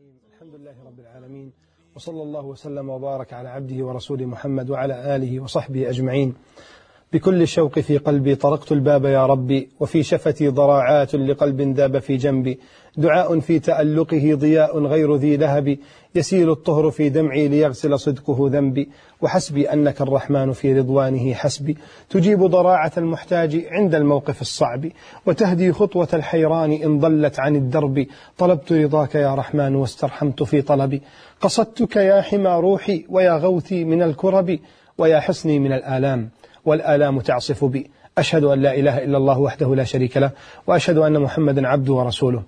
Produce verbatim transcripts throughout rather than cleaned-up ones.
الرحيم. الحمد لله رب العالمين، وصلى الله وسلم وبارك على عبده ورسوله محمد وعلى آله وصحبه أجمعين. بكل الشوق في قلبي طرقت الباب يا ربي، وفي شفتي ضراعات لقلب ذاب في جنبي، دعاء في تألقه ضياء غير ذي لهب، يسيل الطهر في دمعي ليغسل صدقه ذنبي، وحسبي أنك الرحمن في رضوانه حسبي، تجيب ضراعة المحتاج عند الموقف الصعب، وتهدي خطوة الحيران إن ضلت عن الدرب، طلبت رضاك يا رحمن واسترحمت في طلبي، قصدتك يا حمى روحي ويا غوثي من الكرب، ويا حصني من الآلام والآلام تعصف بي، أشهد أن لا إله إلا الله وحده لا شريك له، وأشهد أن محمدا عبده ورسوله.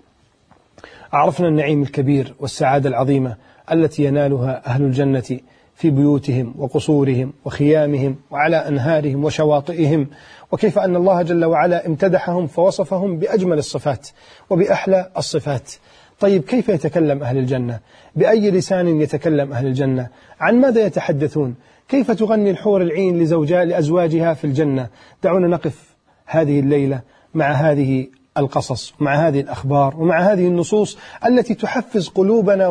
عرفنا النعيم الكبير والسعادة العظيمة التي ينالها أهل الجنة في بيوتهم وقصورهم وخيامهم وعلى أنهارهم وشواطئهم، وكيف أن الله جل وعلا امتدحهم فوصفهم بأجمل الصفات وبأحلى الصفات. طيب، كيف يتكلم أهل الجنة؟ بأي لسان يتكلم أهل الجنة؟ عن ماذا يتحدثون؟ كيف تغني الحور العين لزوجها لأزواجها في الجنة؟ دعونا نقف هذه الليلة مع هذه القصص، مع هذه الأخبار، ومع هذه النصوص التي تحفز قلوبنا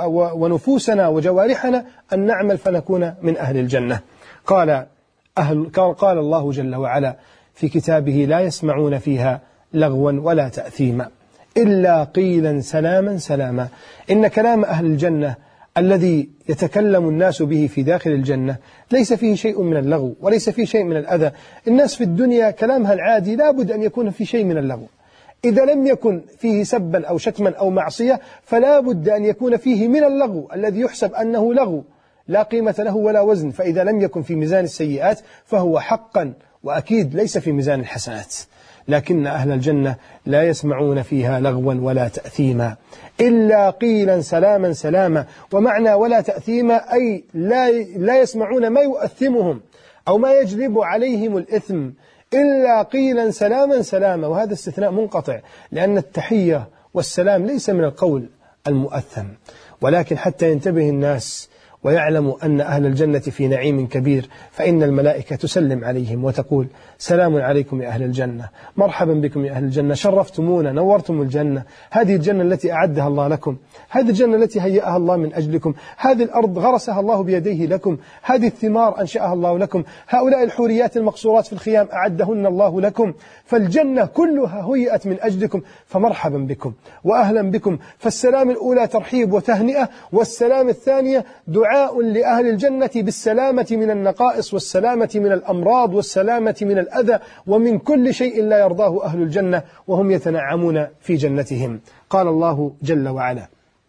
ونفوسنا وجوارحنا أن نعمل فنكون من أهل الجنة. قال, أهل قال الله جل وعلا في كتابه: لا يسمعون فيها لغوا ولا تأثيما إلا قيلا سلاما سلاما. إن كلام أهل الجنة الذي يتكلم الناس به في داخل الجنة ليس فيه شيء من اللغو وليس فيه شيء من الأذى. الناس في الدنيا كلامها العادي لابد أن يكون في شيء من اللغو، إذا لم يكن فيه سبا أو شتما أو معصية فلا بد أن يكون فيه من اللغو الذي يحسب أنه لغو لا قيمة له ولا وزن، فإذا لم يكن في ميزان السيئات فهو حقا وأكيد ليس في ميزان الحسنات. لكن أهل الجنة لا يسمعون فيها لغوا ولا تأثيما إلا قيلا سلاما سلاما. ومعنى ولا تأثيما أي لا, لا يسمعون ما يؤثمهم أو ما يجلب عليهم الإثم، إلا قيلا سلاما سلاما. وهذا استثناء منقطع، لأن التحية والسلام ليس من القول المؤثم. ولكن حتى ينتبه الناس ويعلموا أن أهل الجنة في نعيم كبير، فإن الملائكة تسلم عليهم وتقول: سلام عليكم يا أهل الجنة، مرحبا بكم يا أهل الجنة، شرفتمونا، نورتم الجنة. هذه الجنة التي أعدها الله لكم، هذه الجنة التي هيأها الله من أجلكم، هذه الأرض غرسها الله بيديه لكم، هذه الثمار أنشأها الله لكم، هؤلاء الحوريات المقصورات في الخيام أعدهن الله لكم، فالجنة كلها هيئت من أجلكم، فمرحبا بكم وأهلا بكم. فالسلام الأولى ترحيب وتهنئة، والسلام الثانية دعاء لأهل الجنة بالسلامة من النقائص والسلامة من الأمراض والسلامة من الأذى ومن كل شيء لا يرضاه أهل الجنة وهم يتنعمون في جنتهم. قال الله جل وعلا: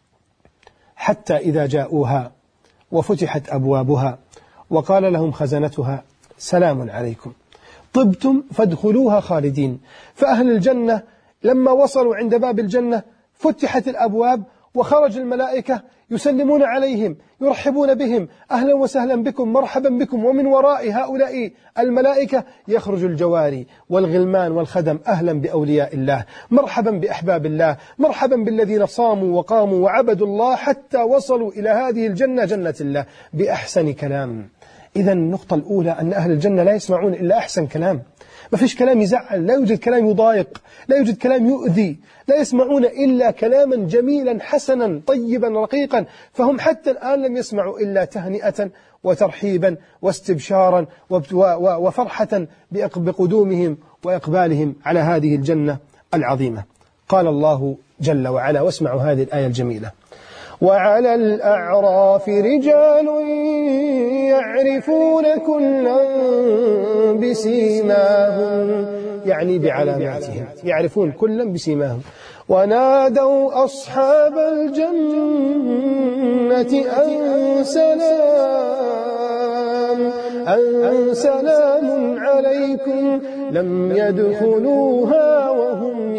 حتى إذا جاءوها وفتحت أبوابها وقال لهم خزنتها سلام عليكم طبتم فادخلوها خالدين. فأهل الجنة لما وصلوا عند باب الجنة فتحت الأبواب وخرج الملائكة يسلمون عليهم يرحبون بهم: أهلا وسهلا بكم، مرحبا بكم. ومن وراء هؤلاء الملائكة يخرج الجواري والغلمان والخدم: أهلا بأولياء الله، مرحبا بأحباب الله، مرحبا بالذين صاموا وقاموا وعبدوا الله حتى وصلوا إلى هذه الجنة، جنة الله، بأحسن كلام. إذا النقطة الأولى أن أهل الجنة لا يسمعون إلا أحسن كلام، ما فيش كلام يزعل، لا يوجد كلام يضايق، لا يوجد كلام يؤذي، لا يسمعون إلا كلاما جميلا حسنا طيبا رقيقا. فهم حتى الآن لم يسمعوا إلا تهنئة وترحيبا واستبشارا وفرحة بقدومهم وإقبالهم على هذه الجنة العظيمة. قال الله جل وعلا، واسمعوا هذه الآية الجميلة: وعلى الأعراف رجال يعرفون كلا بسيماهم، يعني بعلاماتهم، يعرفون كلا بسيماهم. ونادوا أصحاب الجنة أن سلام أن سلام عليكم لم يدخلوها وهم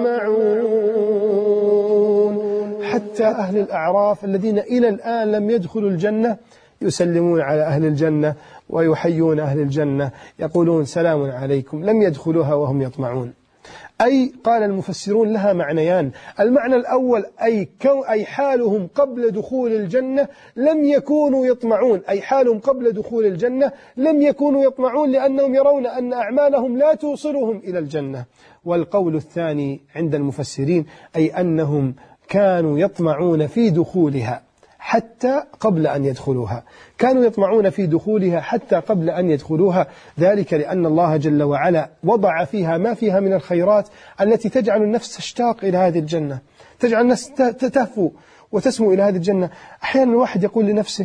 يطمعون. حتى أهل الأعراف الذين إلى الآن لم يدخلوا الجنة يسلمون على أهل الجنة ويحيون أهل الجنة، يقولون: سلام عليكم، لم يدخلوها وهم يطمعون. أي قال المفسرون لها معنيان: المعنى الأول أي, أي حالهم قبل دخول الجنة لم يكونوا يطمعون، أي حالهم قبل دخول الجنة لم يكونوا يطمعون لأنهم يرون أن أعمالهم لا توصلهم إلى الجنة. والقول الثاني عند المفسرين أي أنهم كانوا يطمعون في دخولها حتى قبل أن يدخلوها، كانوا يطمعون في دخولها حتى قبل أن يدخلوها، ذلك لأن الله جل وعلا وضع فيها ما فيها من الخيرات التي تجعل النفس تشتاق إلى هذه الجنة، تجعل النفس تهفو وتسمو إلى هذه الجنة. أحيانا الواحد يقول لنفسه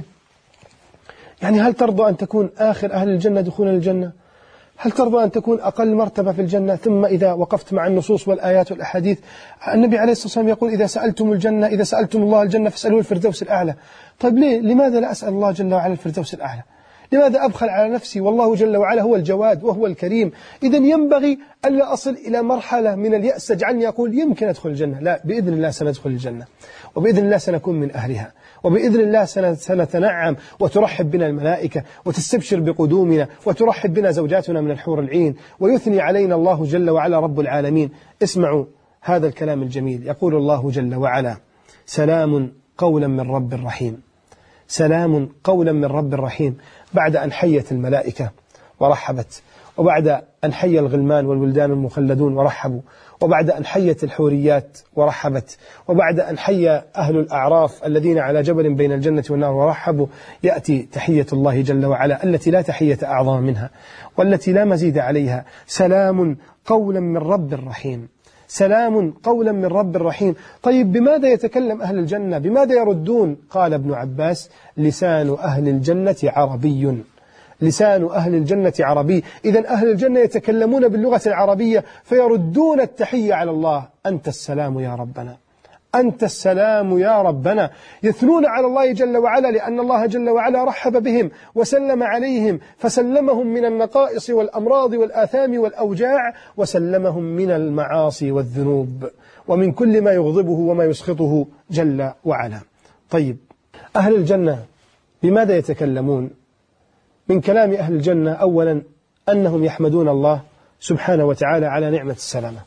يعني هل ترضى أن تكون آخر أهل الجنة دخولا الجنة؟ هل ترضى أن تكون أقل مرتبة في الجنة؟ ثم إذا وقفت مع النصوص والآيات والأحاديث، النبي عليه الصلاة والسلام يقول إذا سألتم الجنة إذا سألتم الله الجنة فاسألوه الفردوس الأعلى. طيب ليه؟ لماذا لا أسأل الله جل وعلا الفردوس الأعلى؟ لماذا أبخل على نفسي والله جل وعلا هو الجواد وهو الكريم؟ إذن ينبغي ألا أصل إلى مرحلة من اليأس تجعلني أقول يمكن أدخل الجنة. لا، بإذن الله سندخل الجنة، وبإذن الله سنكون من أهلها، وبإذن الله سنتنعم وترحب بنا الملائكة وتستبشر بقدومنا وترحب بنا زوجاتنا من الحور العين ويثني علينا الله جل وعلا رب العالمين. اسمعوا هذا الكلام الجميل، يقول الله جل وعلا سلام قولا من رب رحيم، سلام قولا من رب رحيم، بعد أن حيت الملائكة ورحبت، وبعد أن حي الغلمان والولدان المخلدون ورحبوا، وبعد أن حيت الحوريات ورحبت، وبعد أن حي أهل الأعراف الذين على جبل بين الجنة والنار ورحبوا، يأتي تحية الله جل وعلا التي لا تحية أعظم منها والتي لا مزيد عليها، سلام قولا من رب رحيم، سلام قولا من رب رحيم. طيب بماذا يتكلم أهل الجنة؟ بماذا يردون؟ قال ابن عباس لسان أهل الجنة عربي، لسان أهل الجنة عربي. إذن أهل الجنة يتكلمون باللغة العربية فيردون التحية على الله، أنت السلام يا ربنا، أنت السلام يا ربنا، يثنون على الله جل وعلا لأن الله جل وعلا رحب بهم وسلم عليهم، فسلمهم من النقائص والأمراض والآثام والأوجاع، وسلمهم من المعاصي والذنوب ومن كل ما يغضبه وما يسخطه جل وعلا. طيب أهل الجنة بماذا يتكلمون؟ من كلام أهل الجنة أولا أنهم يحمدون الله سبحانه وتعالى على نعمة السلامة،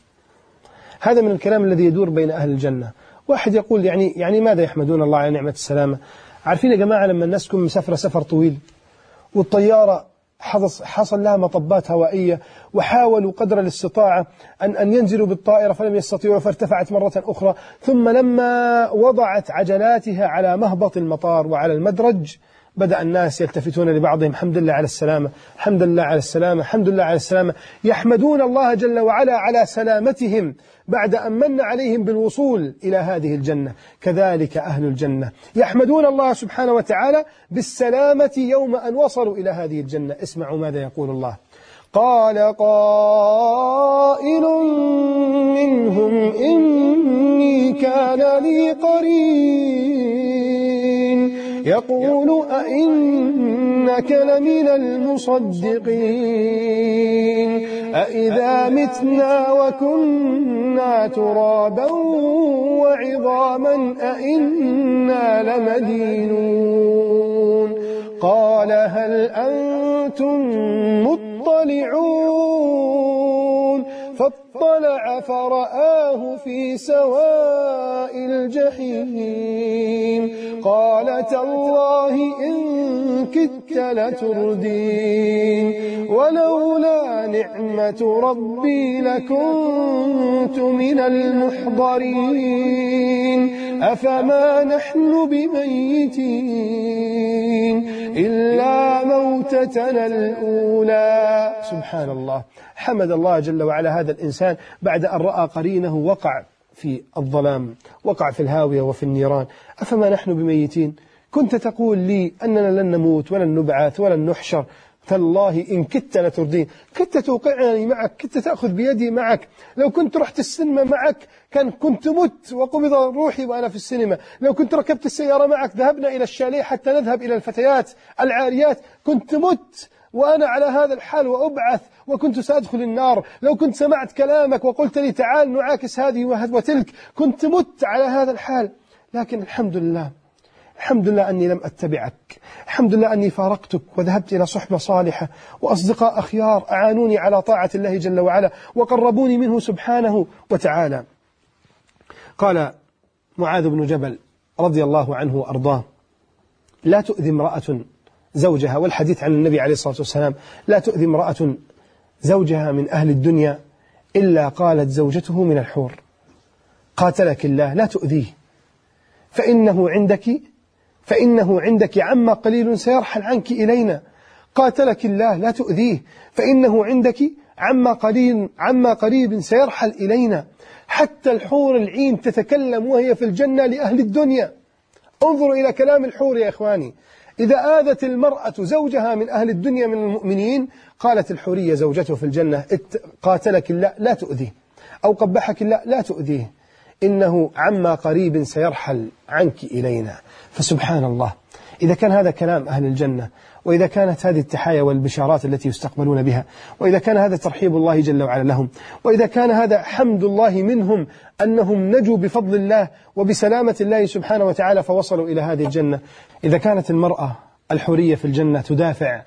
هذا من الكلام الذي يدور بين أهل الجنة. واحد يقول يعني يعني ماذا يحمدون الله على نعمة السلامة؟ عارفين يا جماعة لما الناس تكون مسافرة سفر طويل والطيارة حصل لها مطبات هوائية وحاولوا قدر الاستطاعة أن أن ينزلوا بالطائرة فلم يستطيعوا فارتفعت مرة أخرى، ثم لما وضعت عجلاتها على مهبط المطار وعلى المدرج بدأ الناس يلتفتون لبعضهم الحمد لله على السلامة، الحمد لله على السلامة، الحمد لله على السلامة، يحمدون الله جل وعلا على سلامتهم بعد أن من عليهم بالوصول إلى هذه الجنة. كذلك أهل الجنة يحمدون الله سبحانه وتعالى بالسلامة يوم أن وصلوا إلى هذه الجنة. اسمعوا ماذا يقول الله، قال قائل منهم إني كان لي قرين يقول أئنك لمن المصدقين أئذا متنا وكنا ترابا وعظاما أئنا لمدينون قال هل أنتم مطلعون فاطلع فرآه في سواء الجحيم قال تالله إن كدت لتردين ولولا نعمة ربي لكنت من المحضرين أفما نحن بميتين إلا موتتنا الأولى. سبحان الله، حمد الله جل وعلا هذا الإنسان بعد أن رأى قرينه وقع في الظلام، وقع في الهاوية وفي النيران. أفما نحن بميتين؟ كنت تقول لي أننا لن نموت ولن نبعث ولن نحشر، تالله إن كدت لتردين، كدت توقعني معك، كدت تأخذ بيدي معك، لو كنت رحت السينما معك كان كنت مت وقبض روحي وأنا في السينما، لو كنت ركبت السيارة معك ذهبنا إلى الشاليه حتى نذهب إلى الفتيات العاريات كنت مت وأنا على هذا الحال وأبعث وكنت سأدخل النار، لو كنت سمعت كلامك وقلت لي تعال نعاكس هذه وتلك كنت مت على هذا الحال. لكن الحمد لله، الحمد لله أني لم أتبعك، الحمد لله أني فارقتك وذهبت إلى صحبة صالحة وأصدقاء أخيار أعانوني على طاعة الله جل وعلا وقربوني منه سبحانه وتعالى. قال معاذ بن جبل رضي الله عنه وأرضاه لا تؤذي امرأة زوجها، والحديث عن النبي عليه الصلاة والسلام لا تؤذي امرأة زوجها من أهل الدنيا إلا قالت زوجته من الحور. قاتلك الله، لا تؤذيه، فإنه عندك فإنه عندك عما قليل سيرحل عنك إلينا. قاتلك الله لا تؤذيه، فإنه عندك عما قليل عما قريب سيرحل إلينا. حتى الحور العين تتكلم وهي في الجنة لأهل الدنيا. انظروا إلى كلام الحور يا إخواني. إذا آذت المرأة زوجها من أهل الدنيا من المؤمنين قالت الحورية زوجته في الجنة قاتلك الله لا تؤذيه، أو قبحك الله لا تؤذيه، إنه عما قريب سيرحل عنك إلينا. فسبحان الله، إذا كان هذا كلام أهل الجنة، وإذا كانت هذه التحايا والبشارات التي يستقبلون بها، وإذا كان هذا ترحيب الله جل وعلا لهم، وإذا كان هذا حمد الله منهم أنهم نجوا بفضل الله وبسلامة الله سبحانه وتعالى فوصلوا إلى هذه الجنة، إذا كانت المرأة الحورية في الجنة تدافع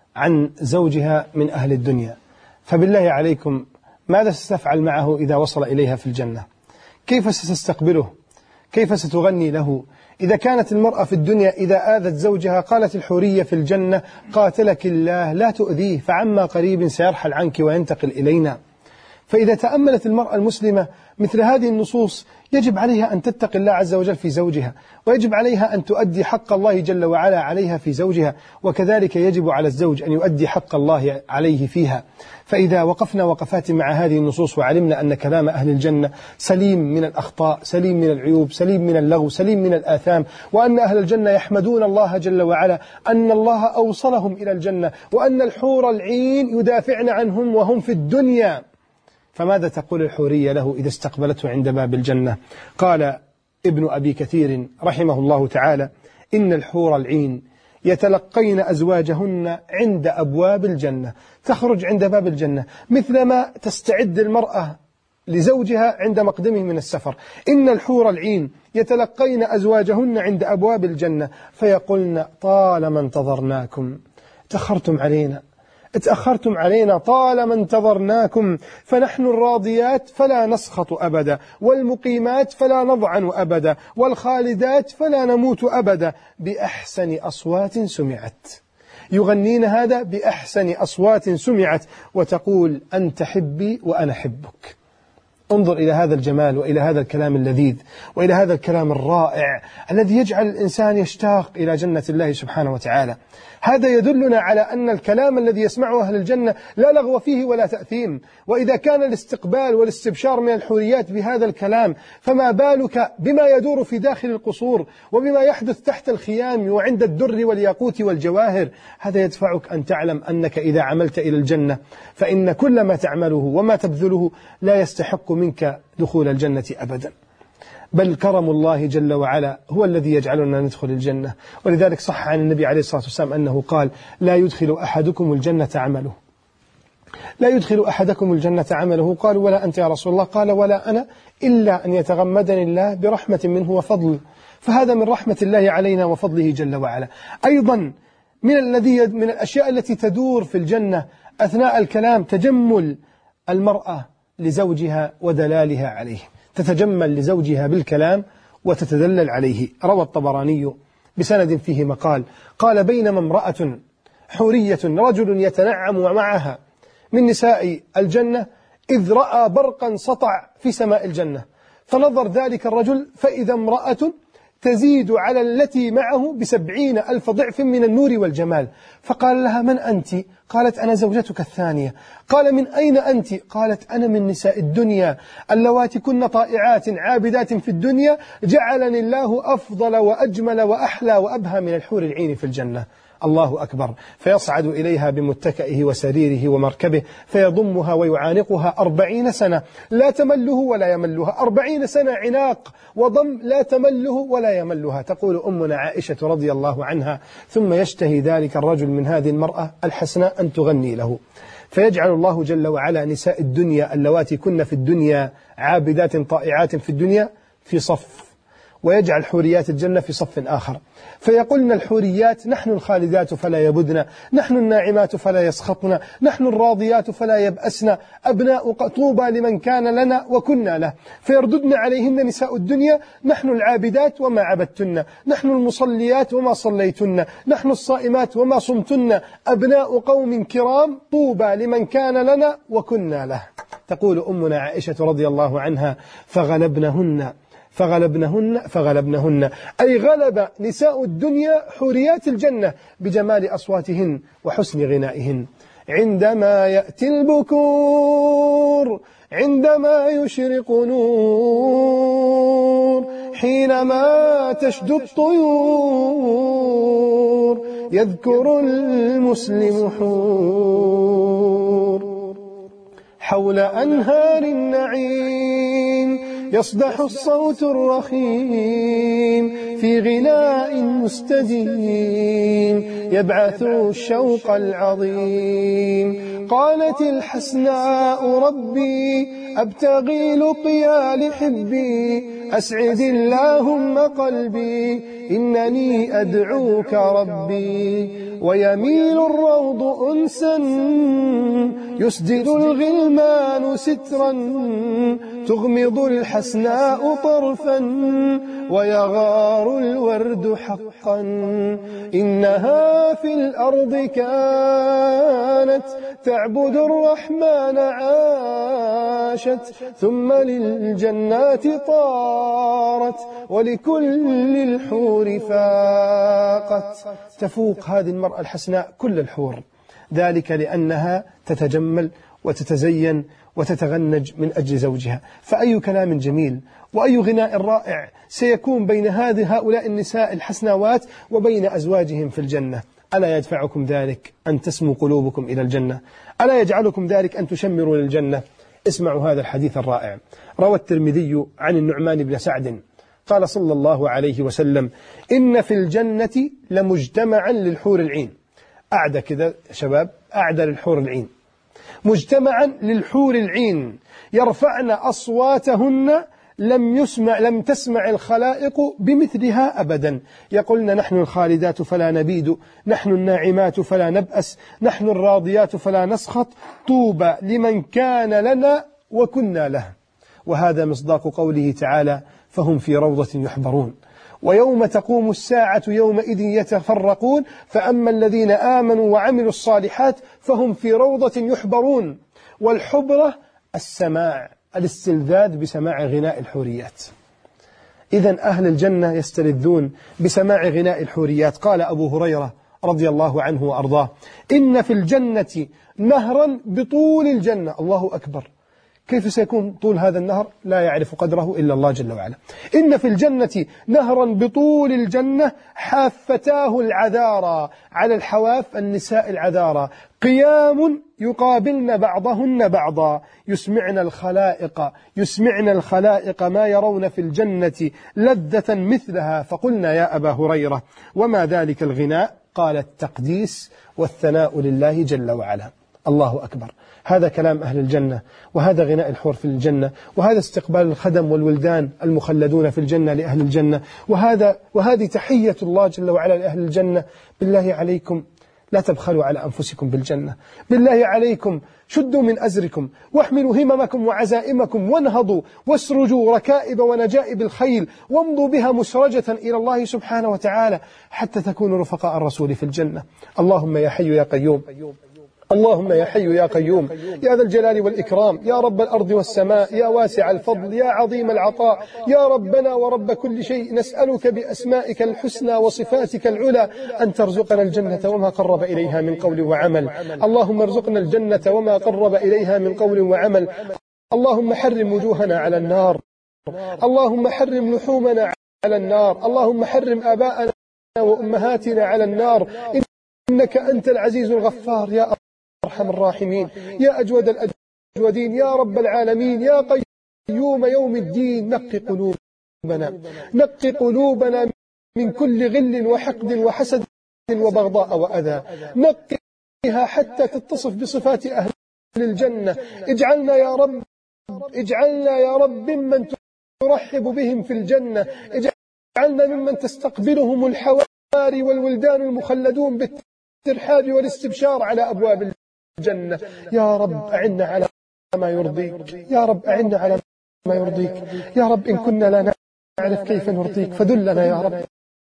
عن زوجها من أهل الدنيا، فبالله عليكم ماذا ستفعل معه إذا وصل إليها في الجنة؟ كيف ستستقبله؟ كيف ستغني له؟ إذا كانت المرأة في الدنيا إذا آذت زوجها قالت الحورية في الجنة قاتلك الله لا تؤذيه، فعما قريب سيرحل عنك وينتقل إلينا. فإذا تأملت المرأة المسلمة مثل هذه النصوص يجب عليها أن تتقي الله عز وجل في زوجها، ويجب عليها أن تؤدي حق الله جل وعلا عليها في زوجها، وكذلك يجب على الزوج أن يؤدي حق الله عليه فيها. فإذا وقفنا وقفات مع هذه النصوص وعلمنا أن كلام أهل الجنة سليم من الأخطاء، سليم من العيوب، سليم من اللغو، سليم من الآثام، وأن أهل الجنة يحمدون الله جل وعلا أن الله أوصلهم إلى الجنة، وأن الحور العين يدافعن عنهم وهم في الدنيا، فماذا تقول الحورية له إذا استقبلته عند باب الجنة؟ قال ابن أبي كثير رحمه الله تعالى: إن الحور العين يتلقين أزواجهن عند أبواب الجنة، تخرج عند باب الجنة مثلما تستعد المرأة لزوجها عند مقدمه من السفر. إن الحور العين يتلقين أزواجهن عند أبواب الجنة فيقولن طالما انتظرناكم، تأخرتم علينا، اتأخرتم علينا، طالما انتظرناكم، فنحن الراضيات فلا نسخط أبدا، والمقيمات فلا نضعن أبدا، والخالدات فلا نموت أبدا، بأحسن أصوات سمعت. يغنين هذا بأحسن أصوات سمعت، وتقول أنت حبي وأنا حبك. انظر إلى هذا الجمال وإلى هذا الكلام اللذيذ وإلى هذا الكلام الرائع الذي يجعل الإنسان يشتاق إلى جنة الله سبحانه وتعالى. هذا يدلنا على أن الكلام الذي يسمعه أهل الجنة لا لغو فيه ولا تأثيم. وإذا كان الاستقبال والاستبشار من الحوريات بهذا الكلام، فما بالك بما يدور في داخل القصور وبما يحدث تحت الخيام وعند الدر والياقوت والجواهر. هذا يدفعك أن تعلم أنك إذا عملت إلى الجنة فإن كل ما تعمله وما تبذله لا يستحق منك دخول الجنة أبدا، بل كرم الله جل وعلا هو الذي يجعلنا ندخل الجنة. ولذلك صح عن النبي عليه الصلاة والسلام أنه قال: لا يدخل أحدكم الجنة عمله، لا يدخل أحدكم الجنة عمله. قالوا: ولا أنت يا رسول الله؟ قال: ولا أنا، إلا أن يتغمدني الله برحمة منه وفضل. فهذا من رحمة الله علينا وفضله جل وعلا. أيضا من الذي من الأشياء التي تدور في الجنة أثناء الكلام تجمل المرأة لزوجها ودلالها عليه، تتجمل لزوجها بالكلام وتتدلل عليه. روى الطبراني بسند فيه مقال قال: بينما امرأة حورية رجل يتنعم معها من نساء الجنة إذ رأى برقا سطع في سماء الجنة، فنظر ذلك الرجل فإذا امرأة تزيد على التي معه بسبعين ألف ضعف من النور والجمال. فقال لها: من أنت؟ قالت: أنا زوجتك الثانية. قال: من أين أنت؟ قالت: أنا من نساء الدنيا اللواتي كن طائعات عابدات في الدنيا، جعلني الله أفضل وأجمل وأحلى وأبهى من الحور العين في الجنة. الله أكبر. فيصعد إليها بمتكئه وسريره ومركبه فيضمها ويعانقها أربعين سنة لا تمله ولا يملها، أربعين سنة عناق وضم لا تمله ولا يملها. تقول أمنا عائشة رضي الله عنها: ثم يشتهي ذلك الرجل من هذه المرأة الحسناء أن تغني له، فيجعل الله جل وعلا نساء الدنيا اللواتي كن في الدنيا عابدات طائعات في الدنيا في صف، ويجعل حوريات الجنة في صف آخر، فيقولن الحوريات: نحن الخالدات فلا يبدن، نحن الناعمات فلا يسخطن، نحن الراضيات فلا يبأسن، أبناء طوبى لمن كان لنا وكنا له. فيرددن عليهن نساء الدنيا: نحن العابدات وما عبدتن، نحن المصليات وما صليتن، نحن الصائمات وما صمتن، أبناء قوم كرام طوبى لمن كان لنا وكنا له. تقول أمنا عائشة رضي الله عنها: فغلبنهن فغلبنهن فغلبنهن أي غلب نساء الدنيا حوريات الجنة بجمال أصواتهن وحسن غنائهن. عندما يأتي البكور عندما يشرق نور حينما تشدو الطيور يذكر المسلم حور حول أنهار النعيم يصدح الصوت الرخيم في غناء مستديم يبعث الشوق العظيم. قالت الحسناء ربي أبتغي لقيا لحبي أسعد اللهم قلبي إنني أدعوك ربي. ويميل الروض أنسا يسدل الغلمان سترا تغمض الحسناء طرفا ويغار الورد حقا. إنها في الأرض كانت تعبد الرحمن عاشت ثم للجنات طارت ولكل الحور فاقت. تفوق هذه المرأة الحسناء كل الحور، ذلك لأنها تتجمل وتتزين وتتغنج من أجل زوجها. فأي كلام جميل وأي غناء رائع سيكون بين هذه هؤلاء النساء الحسناوات وبين أزواجهم في الجنة. ألا يدفعكم ذلك أن تسمو قلوبكم إلى الجنة؟ ألا يجعلكم ذلك أن تشمروا للجنة؟ اسمعوا هذا الحديث الرائع. روى الترمذي عن النعمان بن سعد قال صلى الله عليه وسلم: إن في الجنة لمجتمعا للحور العين. أعدى كذا شباب، أعدى للحور العين، مجتمعا للحور العين يرفعن أصواتهن لم يسمع لم تسمع الخلائق بمثلها أبدا. يقولن: نحن الخالدات فلا نبيد، نحن الناعمات فلا نبأس، نحن الراضيات فلا نسخط، طوبى لمن كان لنا وكنا له. وهذا مصداق قوله تعالى: فهم في روضة يحبرون. ويوم تقوم الساعة يومئذ يتفرقون فأما الذين آمنوا وعملوا الصالحات فهم في روضة يحبرون. والحبرة السماع، الاستلذاذ بسماع غناء الحوريات. إذن أهل الجنة يستلذون بسماع غناء الحوريات. قال أبو هريرة رضي الله عنه وأرضاه: إن في الجنة نهرا بطول الجنة. الله أكبر، كيف سيكون طول هذا النهر؟ لا يعرف قدره إلا الله جل وعلا. إن في الجنة نهرا بطول الجنة حافتاه العذارى، على الحواف النساء العذارى، قيام يقابلن بعضهن بعضا، يسمعن الخلائق يسمعن الخلائق ما يرون في الجنة لذة مثلها. فقلنا: يا أبا هريرة وما ذلك الغناء؟ قال: التقديس والثناء لله جل وعلا. الله أكبر. هذا كلام أهل الجنة، وهذا غناء الحور في الجنة، وهذا استقبال الخدم والولدان المخلدون في الجنة لأهل الجنة، وهذا وهذه تحية الله جل وعلا لأهل الجنة. بالله عليكم لا تبخلوا على أنفسكم بالجنة. بالله عليكم شدوا من أزركم واحملوا هممكم وعزائمكم وانهضوا واسرجوا ركائب ونجائب الخيل وامضوا بها مسرجة إلى الله سبحانه وتعالى حتى تكونوا رفقاء الرسول في الجنة. اللهم يا حي يا قيوم، اللهم يا حي يا قيوم يا ذا الجلال والإكرام، يا رب الأرض والسماء، يا واسع الفضل، يا عظيم العطاء، يا ربنا ورب كل شيء، نسألك بأسمائك الحسنى وصفاتك العلى أن ترزقنا الجنة وما قرب إليها من قول وعمل. اللهم ارزقنا الجنة وما قرب إليها من قول وعمل. اللهم حرم وجوهنا على النار، اللهم حرم لحومنا على النار، اللهم حرم آباءنا وأمهاتنا على النار، إنك أنت العزيز الغفار يا أرحم الراحمين، يا أجود الأجودين، يا رب العالمين، يا قيوم يوم الدين. نقي قلوبنا نقي قلوبنا من كل غل وحقد وحسد وبغضاء وأذى، نقيها حتى تتصف بصفات أهل الجنة. اجعلنا يا رب اجعلنا يا رب ممن ترحب بهم في الجنة، اجعلنا ممن تستقبلهم الحواري والولدان المخلدون بالترحاب والاستبشار على أبواب الجنة. يا رب أعنا على ما يرضيك، يا رب أعنا على ما يرضيك، يا رب إن كنا لا نعرف كيف نرضيك فدلنا يا رب،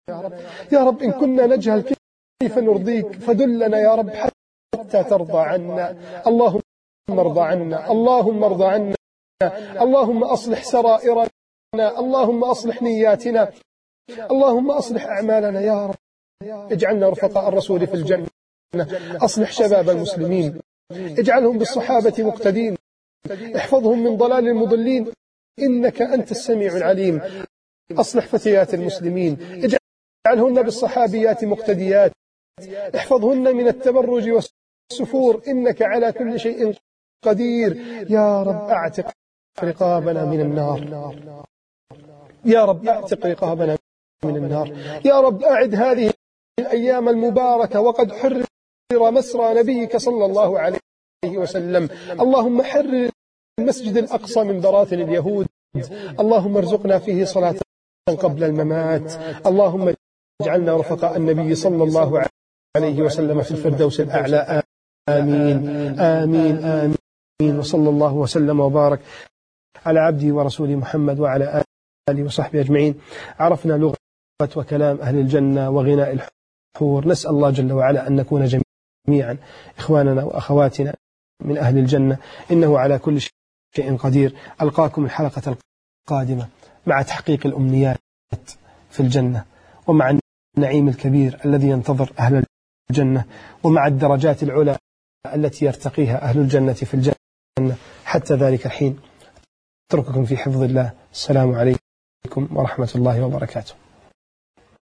يا رب إن كنا نجهل كيف نرضيك فدلنا يا رب حتى ترضى عنا. اللهم ارضى عنا، اللهم ارضى عنا، اللهم أصلح سرائرنا اللهم أصلح نياتنا، اللهم أصلح أعمالنا يا رب، اجعلنا رفقاء الرسول في الجنة، أصلح شباب المسلمين، اجعلهم بالصحابة مقتدين، احفظهم من ضلال المضلين، إنك أنت السميع العليم. أصلح فتيات المسلمين، اجعلهن بالصحابيات مقتديات، احفظهن من التبرج والسفور، إنك على كل شيء قدير. يا رب أعتق رقابنا من النار، يا رب أعتق رقابنا من النار، يا رب أعد هذه الأيام المباركة وقد حرر مسرى نبيك صلى الله عليه وسلم. اللهم حرر المسجد الأقصى من براثن اليهود، اللهم ارزقنا فيه صلاة قبل الممات، اللهم اجعلنا رفقاء النبي صلى الله عليه وسلم في الفردوس الأعلى. آمين آمين آمين. وصلى الله وسلم وبارك على عبده ورسوله محمد وعلى آله وصحبه أجمعين. عرفنا لغة وكلام أهل الجنة وغناء الحور، نسأل الله جل وعلا أن نكون جميعا إخواننا وأخواتنا من أهل الجنة، إنه على كل شيء قدير. ألقاكم الحلقة القادمة مع تحقيق الأمنيات في الجنة، ومع النعيم الكبير الذي ينتظر أهل الجنة، ومع الدرجات العلى التي يرتقيها أهل الجنة في الجنة. حتى ذلك الحين أترككم في حفظ الله. السلام عليكم ورحمة الله وبركاته.